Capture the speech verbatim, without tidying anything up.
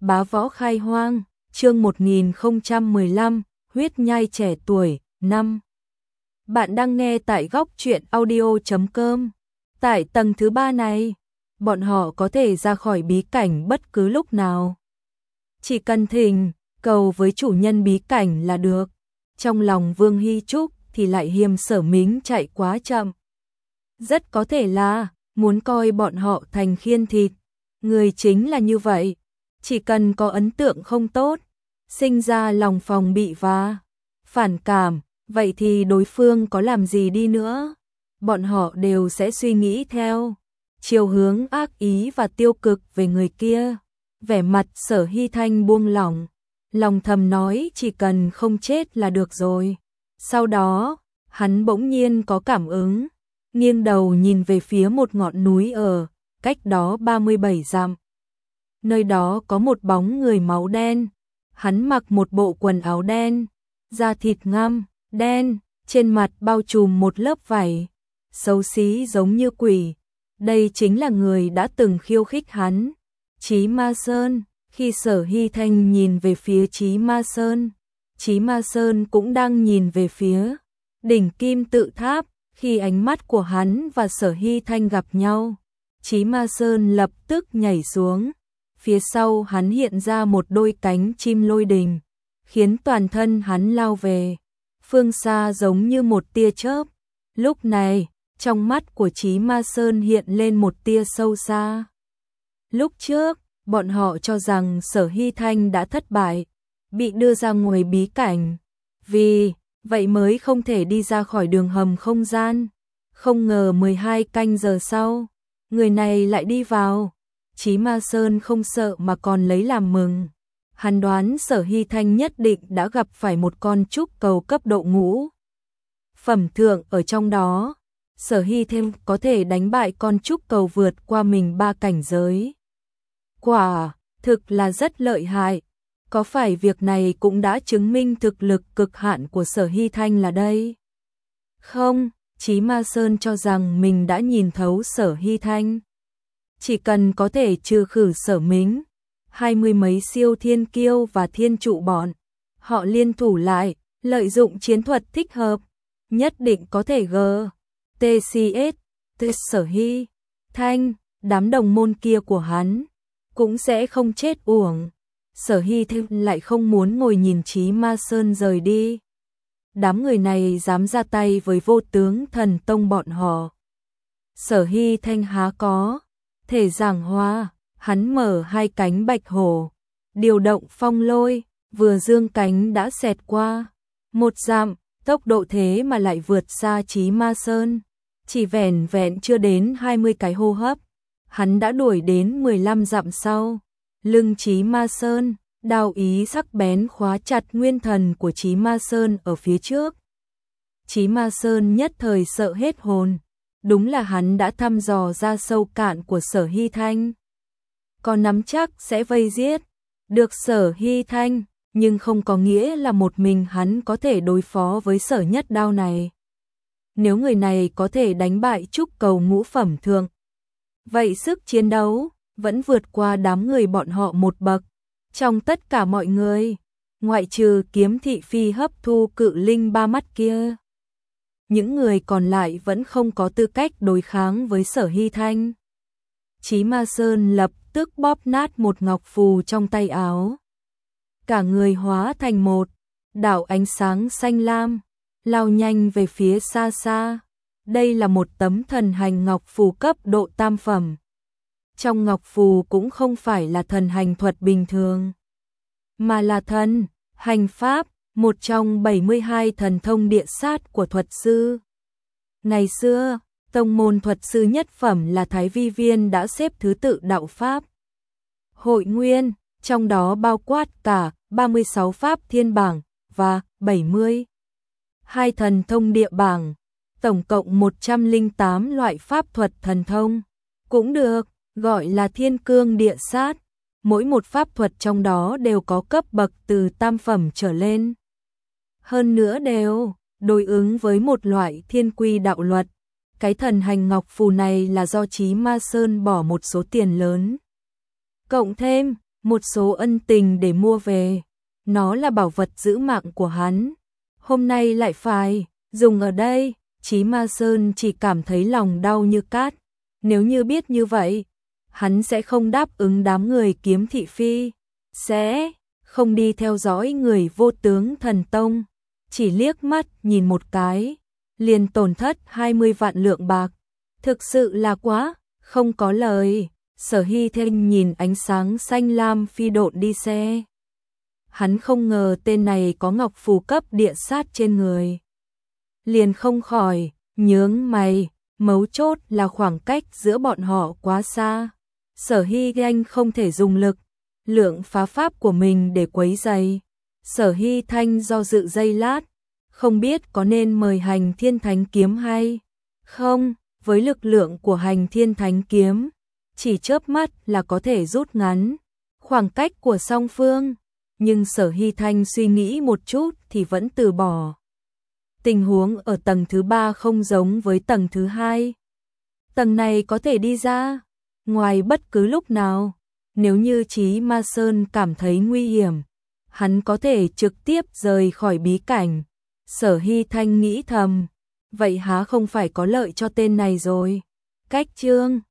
Bá võ khai hoang, chương một nghìn không trăm mười lăm, huyết nhai trẻ tuổi, năm. Bạn đang nghe tại góc truyện audio chấm com. Tại tầng thứ ba này, bọn họ có thể ra khỏi bí cảnh bất cứ lúc nào. Chỉ cần thỉnh cầu với chủ nhân bí cảnh là được. Trong lòng Vương Hy Trúc thì lại hiềm Sở Mính chạy quá chậm. Rất có thể là muốn coi bọn họ thành khiên thịt. Người chính là như vậy. Chỉ cần có ấn tượng không tốt, sinh ra lòng phòng bị và phản cảm, vậy thì đối phương có làm gì đi nữa, bọn họ đều sẽ suy nghĩ theo chiều hướng ác ý và tiêu cực về người kia. Vẻ mặt Sở Hy Thanh buông lỏng, lòng thầm nói chỉ cần không chết là được rồi. Sau đó, hắn bỗng nhiên có cảm ứng, nghiêng đầu nhìn về phía một ngọn núi ở cách đó ba mươi bảy dặm. Nơi đó có một bóng người máu đen, hắn mặc một bộ quần áo đen, da thịt ngăm, đen, trên mặt bao trùm một lớp vảy, xấu xí giống như quỷ. Đây chính là người đã từng khiêu khích hắn, Chí Ma Sơn. Khi Sở Hy Thanh nhìn về phía Chí Ma Sơn, Chí Ma Sơn cũng đang nhìn về phía đỉnh kim tự tháp. Khi ánh mắt của hắn và Sở Hy Thanh gặp nhau, Chí Ma Sơn lập tức nhảy xuống. Phía sau hắn hiện ra một đôi cánh chim lôi đình, khiến toàn thân hắn lao về phương xa giống như một tia chớp. Lúc này, trong mắt của Chí Ma Sơn hiện lên một tia sâu xa. Lúc trước, bọn họ cho rằng Sở Hy Thanh đã thất bại, bị đưa ra ngoài bí cảnh, vì vậy mới không thể đi ra khỏi đường hầm không gian. Không ngờ mười hai canh giờ sau, người này lại đi vào. Chí Ma Sơn không sợ mà còn lấy làm mừng. Hắn đoán Sở Hy Thanh nhất định đã gặp phải một con trúc cầu cấp độ ngũ phẩm thượng ở trong đó. Sở Hy Thanh có thể đánh bại con trúc cầu vượt qua mình ba cảnh giới. Quả thực là rất lợi hại. Có phải việc này cũng đã chứng minh thực lực cực hạn của Sở Hy Thanh là đây? Không, Chí Ma Sơn cho rằng mình đã nhìn thấu Sở Hy Thanh. Chỉ cần có thể trừ khử Sở Mính, hai mươi mấy siêu thiên kiêu và thiên trụ bọn họ liên thủ lại, lợi dụng chiến thuật thích hợp, nhất định có thể g tê xê ét Sở Hy Thanh, đám đồng môn kia của hắn cũng sẽ không chết uổng. Sở Hy Thanh lại không muốn ngồi nhìn Chí Ma Sơn rời đi. Đám người này dám ra tay với Vô Tướng Thần Tông bọn họ. Sở Hy Thanh há có thể giảng hòa. Hắn mở hai cánh bạch hổ, điều động phong lôi, vừa dương cánh đã xẹt qua một dặm, tốc độ thế mà lại vượt xa Chí Ma Sơn. Chỉ vẻn vẹn chưa đến hai mươi cái hô hấp, hắn đã đuổi đến mười lăm dặm sau. Lưng Chí Ma Sơn, đao ý sắc bén khóa chặt nguyên thần của Chí Ma Sơn ở phía trước. Chí Ma Sơn nhất thời sợ hết hồn. Đúng là hắn đã thăm dò ra sâu cạn của Sở Hy Thanh, còn nắm chắc sẽ vây giết được Sở Hy Thanh, nhưng không có nghĩa là một mình hắn có thể đối phó với Sở Nhất Đao này. Nếu người này có thể đánh bại trúc cầu ngũ phẩm thượng, vậy sức chiến đấu vẫn vượt qua đám người bọn họ một bậc. Trong tất cả mọi người, ngoại trừ Kiếm Thị Phi hấp thu cự linh ba mắt kia, những người còn lại vẫn không có tư cách đối kháng với Sở Hy Thanh. Chí Ma Sơn lập tức bóp nát một ngọc phù trong tay áo. Cả người hóa thành một đạo ánh sáng xanh lam, lao nhanh về phía xa xa. Đây là một tấm thần hành ngọc phù cấp độ tam phẩm. Trong ngọc phù cũng không phải là thần hành thuật bình thường, mà là thần hành pháp, một trong bảy mươi hai thần thông địa sát của thuật sư. Ngày xưa, tông môn thuật sư nhất phẩm là Thái Vi Viên đã xếp thứ tự đạo pháp hội nguyên, trong đó bao quát cả ba mươi sáu pháp thiên bảng và bảy mươi hai thần thông địa bảng, tổng cộng một trăm lẻ tám loại pháp thuật thần thông, cũng được gọi là thiên cương địa sát. Mỗi một pháp thuật trong đó đều có cấp bậc từ tam phẩm trở lên. Hơn nữa đều đối ứng với một loại thiên quy đạo luật. Cái thần hành ngọc phù này là do Chí Ma Sơn bỏ một số tiền lớn, cộng thêm một số ân tình để mua về. Nó là bảo vật giữ mạng của hắn. Hôm nay lại phải dùng ở đây, Chí Ma Sơn chỉ cảm thấy lòng đau như cát. Nếu như biết như vậy, hắn sẽ không đáp ứng đám người Kiếm Thị Phi, sẽ không đi theo dõi người Vô Tướng Thần Tông. Chỉ liếc mắt nhìn một cái, liền tổn thất hai mươi vạn lượng bạc. Thực sự là quá, không có lời. Sở Hy Thanh nhìn ánh sáng xanh lam phi độn đi xe. Hắn không ngờ tên này có ngọc phù cấp địa sát trên người. Liền không khỏi nhướng mày, mấu chốt là khoảng cách giữa bọn họ quá xa. Sở Hy Thanh không thể dùng lực lượng phá pháp của mình để quấy rầy. Sở Hy Thanh do dự giây lát, không biết có nên mời Hành Thiên Thánh Kiếm hay không. Với lực lượng của Hành Thiên Thánh Kiếm, chỉ chớp mắt là có thể rút ngắn khoảng cách của song phương. Nhưng Sở Hy Thanh suy nghĩ một chút thì vẫn từ bỏ. Tình huống ở tầng thứ ba không giống với tầng thứ hai. Tầng này có thể đi ra ngoài bất cứ lúc nào. Nếu như Chí Ma Sơn cảm thấy nguy hiểm, hắn có thể trực tiếp rời khỏi bí cảnh. Sở Hy Thanh nghĩ thầm, vậy há không phải có lợi cho tên này rồi. Cách chương